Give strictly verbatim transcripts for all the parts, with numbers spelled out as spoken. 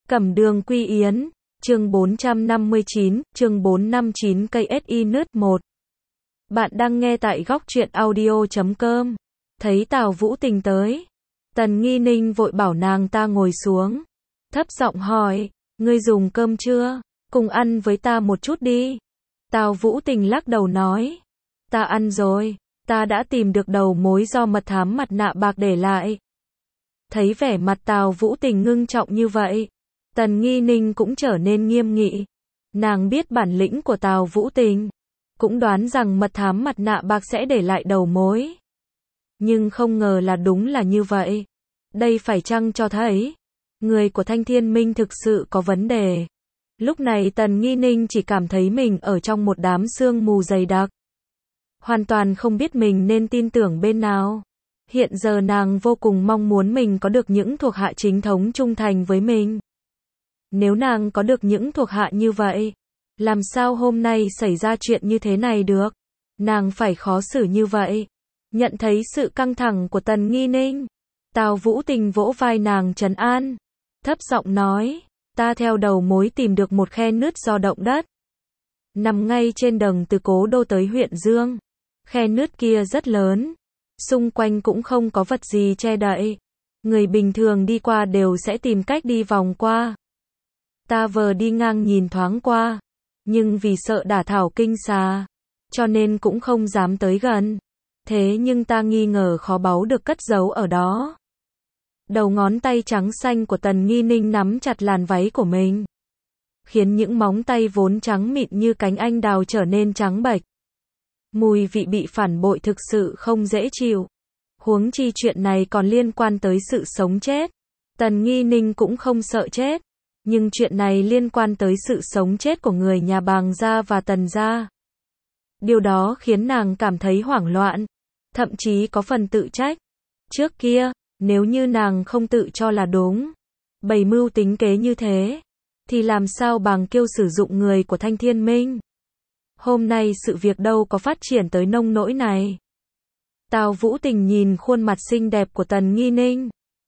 Cẩm đường quy yến, chương bốn trăm năm mươi chín, chương bốn trăm năm mươi chín cây ét i nứt một. Bạn đang nghe tại góc truyện audio chấm com. Thấy Tào Vũ Tình tới, Tần Nghi Ninh vội bảo nàng ta ngồi xuống. Thấp giọng hỏi, ngươi dùng cơm chưa? Cùng ăn với ta một chút đi. Tào Vũ Tình lắc đầu nói, ta ăn rồi, ta đã tìm được đầu mối do mật thám mặt nạ bạc để lại. Thấy vẻ mặt Tào Vũ Tình ngưng trọng như vậy, Tần Nghi Ninh cũng trở nên nghiêm nghị. Nàng biết bản lĩnh của Tào Vũ Tình, cũng đoán rằng mật thám mặt nạ bạc sẽ để lại đầu mối. Nhưng không ngờ là đúng là như vậy. Đây phải chăng cho thấy người của Thanh Thiên Minh thực sự có vấn đề. Lúc này Tần Nghi Ninh chỉ cảm thấy mình ở trong một đám sương mù dày đặc, hoàn toàn không biết mình nên tin tưởng bên nào. Hiện giờ nàng vô cùng mong muốn mình có được những thuộc hạ chính thống trung thành với mình. Nếu nàng có được những thuộc hạ như vậy, làm sao hôm nay xảy ra chuyện như thế này được? Nàng phải khó xử như vậy. Nhận thấy sự căng thẳng của Tần Nghi Ninh, Tào Vũ Tình vỗ vai nàng trấn an, thấp giọng nói, ta theo đầu mối tìm được một khe nứt do động đất, nằm ngay trên đường từ Cố Đô tới huyện Dương. Khe nứt kia rất lớn, xung quanh cũng không có vật gì che đậy. Người bình thường đi qua đều sẽ tìm cách đi vòng qua. Ta vừa đi ngang nhìn thoáng qua, nhưng vì sợ đả thảo kinh xà, cho nên cũng không dám tới gần. Thế nhưng ta nghi ngờ kho báu được cất giấu ở đó. Đầu ngón tay trắng xanh của Tần Nghi Ninh nắm chặt làn váy của mình, khiến những móng tay vốn trắng mịn như cánh anh đào trở nên trắng bệch. Mùi vị bị phản bội thực sự không dễ chịu. Huống chi chuyện này còn liên quan tới sự sống chết. Tần Nghi Ninh cũng không sợ chết, nhưng chuyện này liên quan tới sự sống chết của người nhà Bàng gia và Tần gia. Điều đó khiến nàng cảm thấy hoảng loạn, thậm chí có phần tự trách. Trước kia, nếu như nàng không tự cho là đúng, bày mưu tính kế như thế, thì làm sao Bàng Kiêu sử dụng người của Thanh Thiên Minh? Hôm nay sự việc đâu có phát triển tới nông nỗi này. Tào Vũ Tình nhìn khuôn mặt xinh đẹp của Tần Nghi Ninh,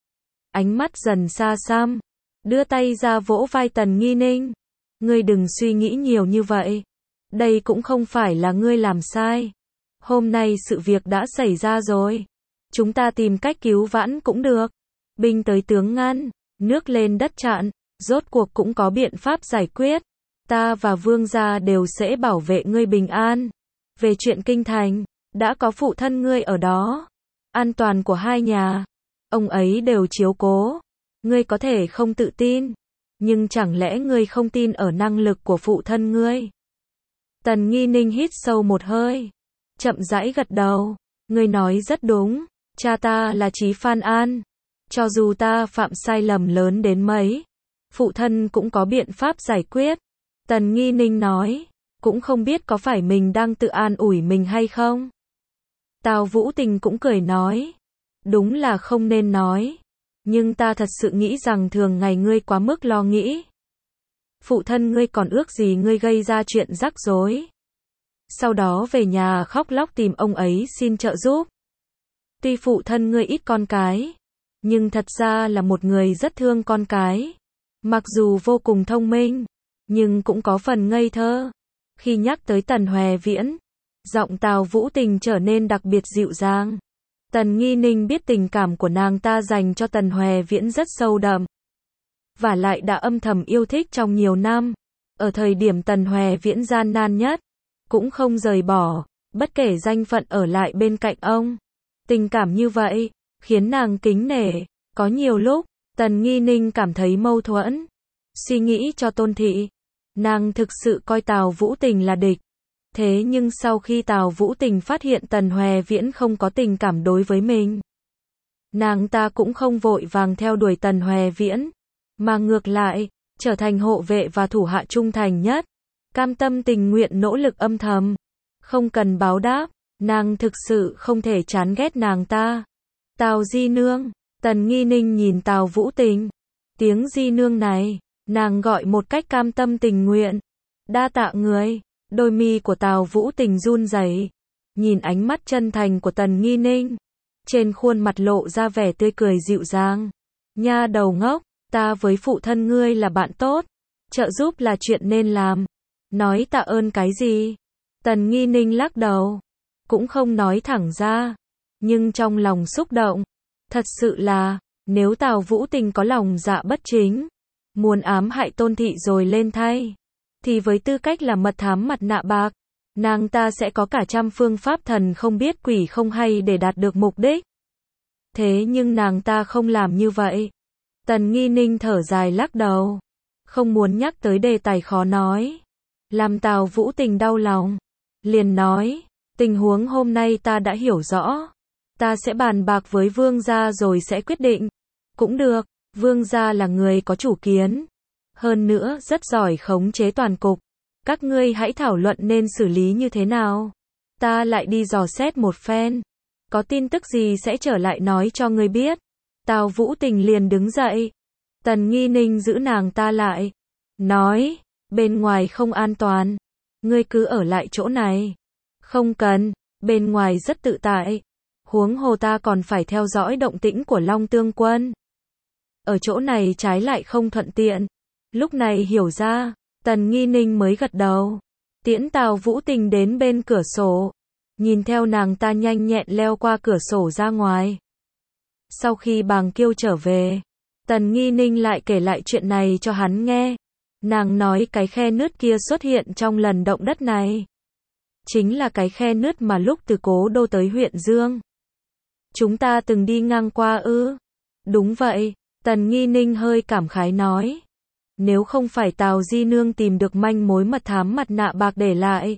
ánh mắt dần xa xăm, đưa tay ra vỗ vai Tần Nghi Ninh. Ngươi đừng suy nghĩ nhiều như vậy. Đây cũng không phải là ngươi làm sai. Hôm nay sự việc đã xảy ra rồi. Chúng ta tìm cách cứu vãn cũng được. Binh tới tướng ngăn, nước lên đất chặn, rốt cuộc cũng có biện pháp giải quyết. Ta và Vương gia đều sẽ bảo vệ ngươi bình an. Về chuyện kinh thành, đã có phụ thân ngươi ở đó. An toàn của hai nhà, ông ấy đều chiếu cố. Ngươi có thể không tự tin, nhưng chẳng lẽ ngươi không tin ở năng lực của phụ thân ngươi? Tần Nghi Ninh hít sâu một hơi, chậm rãi gật đầu. Ngươi nói rất đúng, cha ta là Chí Phan An. Cho dù ta phạm sai lầm lớn đến mấy, phụ thân cũng có biện pháp giải quyết. Tần Nghi Ninh nói, cũng không biết có phải mình đang tự an ủi mình hay không. Tào Vũ Tình cũng cười nói, đúng là không nên nói, nhưng ta thật sự nghĩ rằng thường ngày ngươi quá mức lo nghĩ. Phụ thân ngươi còn ước gì ngươi gây ra chuyện rắc rối, sau đó về nhà khóc lóc tìm ông ấy xin trợ giúp. Tuy phụ thân ngươi ít con cái, nhưng thật ra là một người rất thương con cái. Mặc dù vô cùng thông minh, nhưng cũng có phần ngây thơ. Khi nhắc tới Tần Hoè Viễn, giọng Tào Vũ Tình trở nên đặc biệt dịu dàng. Tần Nghi Ninh biết tình cảm của nàng ta dành cho Tần Hoè Viễn rất sâu đậm, và lại đã âm thầm yêu thích trong nhiều năm. Ở thời điểm Tần Hoè Viễn gian nan nhất, cũng không rời bỏ, bất kể danh phận ở lại bên cạnh ông. Tình cảm như vậy, khiến nàng kính nể. Có nhiều lúc, Tần Nghi Ninh cảm thấy mâu thuẫn. Suy nghĩ cho Tôn Thị, nàng thực sự coi Tào Vũ Tình là địch. Thế nhưng sau khi Tào Vũ Tình phát hiện Tần Hoè Viễn không có tình cảm đối với mình, nàng ta cũng không vội vàng theo đuổi Tần Hoè Viễn, mà ngược lại, trở thành hộ vệ và thủ hạ trung thành nhất, cam tâm tình nguyện nỗ lực âm thầm, không cần báo đáp. Nàng thực sự không thể chán ghét nàng ta. Tào di nương, Tần Nghi Ninh nhìn Tào Vũ Tình. Tiếng di nương này, nàng gọi một cách cam tâm tình nguyện. Đa tạ người. Đôi mi của Tào Vũ Tình run rẩy, nhìn ánh mắt chân thành của Tần Nghi Ninh, trên khuôn mặt lộ ra vẻ tươi cười dịu dàng. Nha đầu ngốc, ta với phụ thân ngươi là bạn tốt, trợ giúp là chuyện nên làm. Nói tạ ơn cái gì? Tần Nghi Ninh lắc đầu, cũng không nói thẳng ra, nhưng trong lòng xúc động. Thật sự là, nếu Tào Vũ Tình có lòng dạ bất chính, muốn ám hại Tôn thị rồi lên thay, thì với tư cách là mật thám mặt nạ bạc, nàng ta sẽ có cả trăm phương pháp thần không biết quỷ không hay để đạt được mục đích. Thế nhưng nàng ta không làm như vậy. Tần Nghi Ninh thở dài lắc đầu, không muốn nhắc tới đề tài khó nói, làm Tào Vũ Tình đau lòng. Liền nói, tình huống hôm nay ta đã hiểu rõ, ta sẽ bàn bạc với vương gia rồi sẽ quyết định. Cũng được, vương gia là người có chủ kiến, hơn nữa rất giỏi khống chế toàn cục. Các ngươi hãy thảo luận nên xử lý như thế nào. Ta lại đi dò xét một phen, có tin tức gì sẽ trở lại nói cho ngươi biết. Tào Vũ Tình liền đứng dậy. Tần Nghi Ninh giữ nàng ta lại, nói, bên ngoài không an toàn, ngươi cứ ở lại chỗ này. Không cần, bên ngoài rất tự tại, huống hồ ta còn phải theo dõi động tĩnh của Long Tương Quân. Ở chỗ này trái lại không thuận tiện. Lúc này hiểu ra, Tần Nghi Ninh mới gật đầu, tiễn Tào Vũ Tình đến bên cửa sổ, nhìn theo nàng ta nhanh nhẹn leo qua cửa sổ ra ngoài. Sau khi Bàng Kiêu trở về, Tần Nghi Ninh lại kể lại chuyện này cho hắn nghe. Nàng nói cái khe nứt kia xuất hiện trong lần động đất này, chính là cái khe nứt mà lúc từ Cố Đô tới huyện Dương, chúng ta từng đi ngang qua ư? Đúng vậy, Tần Nghi Ninh hơi cảm khái nói. Nếu không phải Tào Di Nương tìm được manh mối mật thám mặt nạ bạc để lại,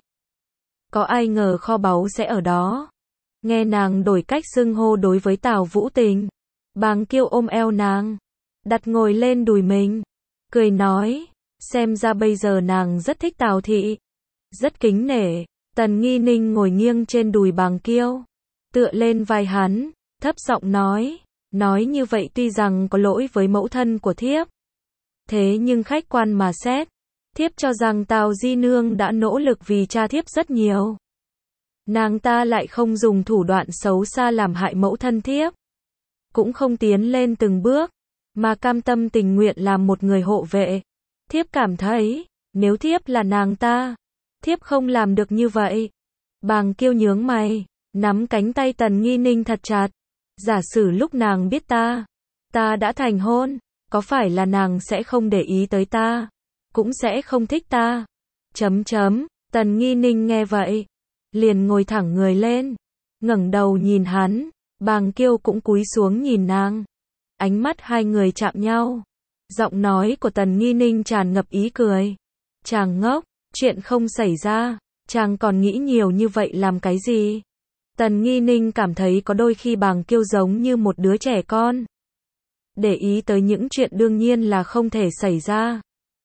có ai ngờ kho báu sẽ ở đó. Nghe nàng đổi cách xưng hô đối với Tào Vũ Tình, Bàng Kiêu ôm eo nàng, đặt ngồi lên đùi mình, cười nói, xem ra bây giờ nàng rất thích Tào thị, rất kính nể. Tần Nghi Ninh ngồi nghiêng trên đùi Bàng Kiêu, tựa lên vai hắn, thấp giọng nói, nói như vậy tuy rằng có lỗi với mẫu thân của thiếp, thế nhưng khách quan mà xét, thiếp cho rằng Tào Di Nương đã nỗ lực vì cha thiếp rất nhiều. Nàng ta lại không dùng thủ đoạn xấu xa làm hại mẫu thân thiếp, cũng không tiến lên từng bước, mà cam tâm tình nguyện làm một người hộ vệ. Thiếp cảm thấy, nếu thiếp là nàng ta, thiếp không làm được như vậy. Bàng Kiêu nhướng mày, nắm cánh tay Tần Nghi Ninh thật chặt. Giả sử lúc nàng biết ta, ta đã thành hôn, có phải là nàng sẽ không để ý tới ta, cũng sẽ không thích ta? Chấm chấm, Tần Nghi Ninh nghe vậy, liền ngồi thẳng người lên, ngẩng đầu nhìn hắn. Bàng Kiêu cũng cúi xuống nhìn nàng. Ánh mắt hai người chạm nhau. Giọng nói của Tần Nghi Ninh tràn ngập ý cười. Chàng ngốc, chuyện không xảy ra, chàng còn nghĩ nhiều như vậy làm cái gì? Tần Nghi Ninh cảm thấy có đôi khi Bàng Kiêu giống như một đứa trẻ con, để ý tới những chuyện đương nhiên là không thể xảy ra.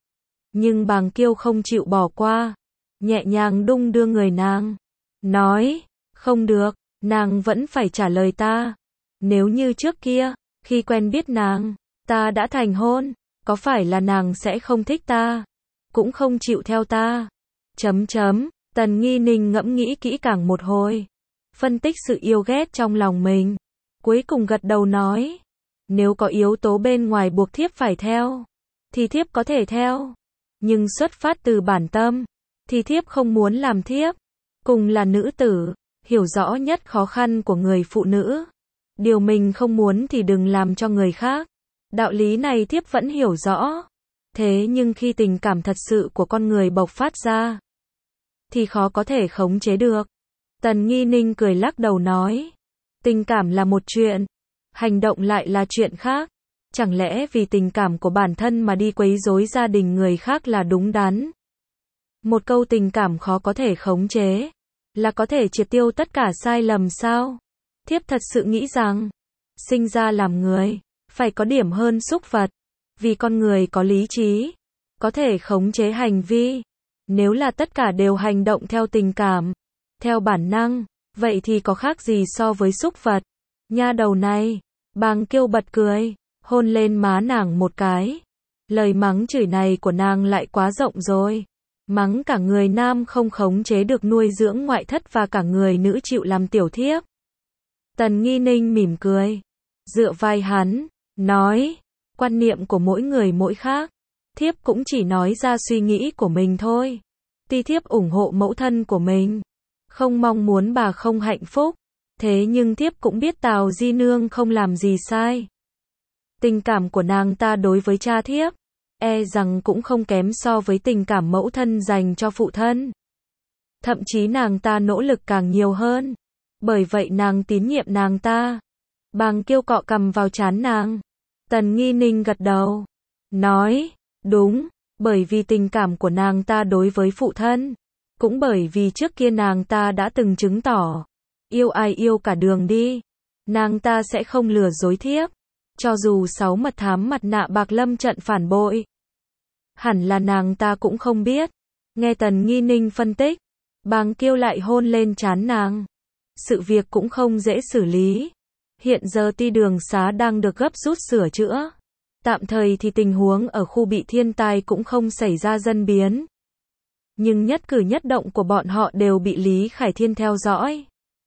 Nhưng Bàng Kiêu không chịu bỏ qua, nhẹ nhàng đung đưa người nàng, nói, không được, nàng vẫn phải trả lời ta. Nếu như trước kia, khi quen biết nàng, ta đã thành hôn, có phải là nàng sẽ không thích ta, cũng không chịu theo ta? Chấm chấm, Tần Nghi Ninh ngẫm nghĩ kỹ càng một hồi, phân tích sự yêu ghét trong lòng mình, cuối cùng gật đầu nói, nếu có yếu tố bên ngoài buộc thiếp phải theo, thì thiếp có thể theo, nhưng xuất phát từ bản tâm, thì thiếp không muốn làm thiếp. Cùng là nữ tử, hiểu rõ nhất khó khăn của người phụ nữ. Điều mình không muốn thì đừng làm cho người khác. Đạo lý này thiếp vẫn hiểu rõ. Thế nhưng khi tình cảm thật sự của con người bộc phát ra, thì khó có thể khống chế được. Tần Nghi Ninh cười lắc đầu nói, tình cảm là một chuyện, hành động lại là chuyện khác. Chẳng lẽ vì tình cảm của bản thân mà đi quấy rối gia đình người khác là đúng đắn? Một câu tình cảm khó có thể khống chế, là có thể triệt tiêu tất cả sai lầm sao? Thiếp thật sự nghĩ rằng, sinh ra làm người, phải có điểm hơn súc vật. Vì con người có lý trí, có thể khống chế hành vi. Nếu là tất cả đều hành động theo tình cảm, theo bản năng, vậy thì có khác gì so với súc vật? Nha đầu này, Bàng Kiêu bật cười, hôn lên má nàng một cái. Lời mắng chửi này của nàng lại quá rộng rồi. Mắng cả người nam không khống chế được nuôi dưỡng ngoại thất và cả người nữ chịu làm tiểu thiếp. Tần Nghi Ninh mỉm cười, dựa vai hắn, nói, Quan niệm của mỗi người mỗi khác. Thiếp cũng chỉ nói ra suy nghĩ của mình thôi. Tuy thiếp ủng hộ mẫu thân của mình, không mong muốn bà không hạnh phúc, thế nhưng thiếp cũng biết Tào Di Nương không làm gì sai. Tình cảm của nàng ta đối với cha thiếp, e rằng cũng không kém so với tình cảm mẫu thân dành cho phụ thân. Thậm chí nàng ta nỗ lực càng nhiều hơn. Bởi vậy nàng tín nhiệm nàng ta. Bàng Kiêu cọ cằm vào trán nàng. Tần Nghi Ninh gật đầu, nói, đúng, bởi vì tình cảm của nàng ta đối với phụ thân, cũng bởi vì trước kia nàng ta đã từng chứng tỏ, yêu ai yêu cả đường đi, nàng ta sẽ không lừa dối thiếp, cho dù sáu mật thám mặt nạ bạc lâm trận phản bội. Hẳn là nàng ta cũng không biết. Nghe Tần Nghi Ninh phân tích, Bàng Kiêu lại hôn lên trán nàng. Sự việc cũng không dễ xử lý. Hiện giờ ti đường xá đang được gấp rút sửa chữa. Tạm thời thì tình huống ở khu bị thiên tai cũng không xảy ra dân biến. Nhưng nhất cử nhất động của bọn họ đều bị Lý Khải Thiên theo dõi.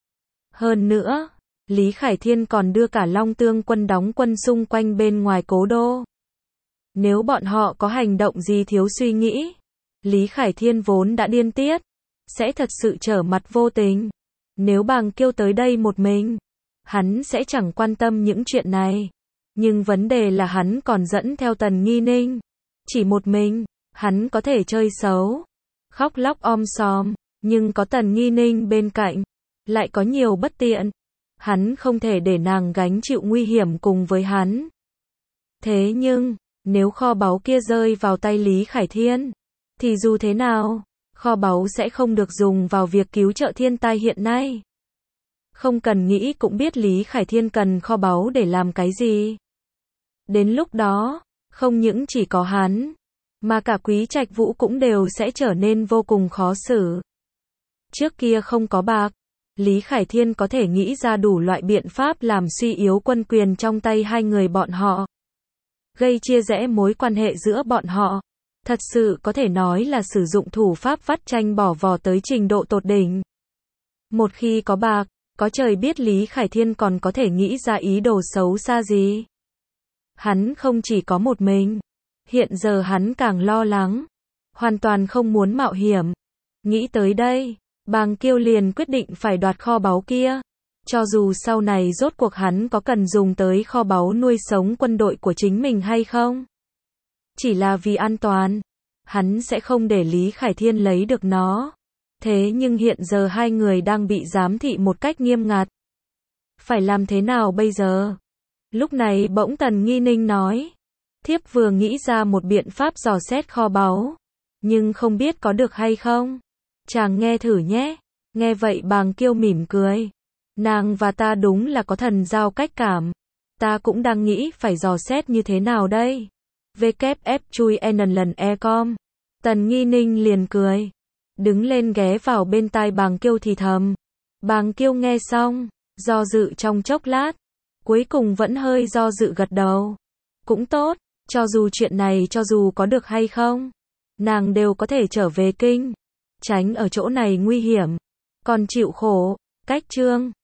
Hơn nữa, Lý Khải Thiên còn đưa cả Long Tương quân đóng quân xung quanh bên ngoài cố đô. Nếu bọn họ có hành động gì thiếu suy nghĩ, Lý Khải Thiên vốn đã điên tiết, sẽ thật sự trở mặt vô tình. Nếu Bàng Kiêu tới đây một mình, hắn sẽ chẳng quan tâm những chuyện này. Nhưng vấn đề là hắn còn dẫn theo Tần Nghi Ninh. Chỉ một mình, hắn có thể chơi xấu, khóc lóc om sòm, nhưng có Tần Nghi Ninh bên cạnh, lại có nhiều bất tiện. Hắn không thể để nàng gánh chịu nguy hiểm cùng với hắn. Thế nhưng, nếu kho báu kia rơi vào tay Lý Khải Thiên, thì dù thế nào, kho báu sẽ không được dùng vào việc cứu trợ thiên tai hiện nay. Không cần nghĩ cũng biết Lý Khải Thiên cần kho báu để làm cái gì. Đến lúc đó, không những chỉ có hắn, mà cả Quý Trạch Vũ cũng đều sẽ trở nên vô cùng khó xử. Trước kia không có bạc, Lý Khải Thiên có thể nghĩ ra đủ loại biện pháp làm suy yếu quân quyền trong tay hai người bọn họ, gây chia rẽ mối quan hệ giữa bọn họ. Thật sự có thể nói là sử dụng thủ pháp vắt chanh bỏ vò tới trình độ tột đỉnh. Một khi có bạc, có trời biết Lý Khải Thiên còn có thể nghĩ ra ý đồ xấu xa gì. Hắn không chỉ có một mình, hiện giờ hắn càng lo lắng, hoàn toàn không muốn mạo hiểm. Nghĩ tới đây, Bàng Kiêu liền quyết định phải đoạt kho báu kia. Cho dù sau này rốt cuộc hắn có cần dùng tới kho báu nuôi sống quân đội của chính mình hay không. Chỉ là vì an toàn, hắn sẽ không để Lý Khải Thiên lấy được nó. Thế nhưng hiện giờ hai người đang bị giám thị một cách nghiêm ngặt. Phải làm thế nào bây giờ? Lúc này bỗng Tần Nghi Ninh nói. Thiếp vừa nghĩ ra một biện pháp dò xét kho báu. Nhưng không biết có được hay không? Chàng nghe thử nhé. Nghe vậy Bàng Kiêu mỉm cười. Nàng và ta đúng là có thần giao cách cảm. Ta cũng đang nghĩ phải dò xét như thế nào đây? vê kép ép chui en lần e com. Tần Nghi Ninh liền cười. Đứng lên ghé vào bên tai Bàng Kiêu thì thầm. Bàng Kiêu nghe xong, do dự trong chốc lát. Cuối cùng vẫn hơi do dự gật đầu. Cũng tốt, cho dù chuyện này cho dù có được hay không, nàng đều có thể trở về kinh. Tránh ở chỗ này nguy hiểm. Còn chịu khổ. Cách chương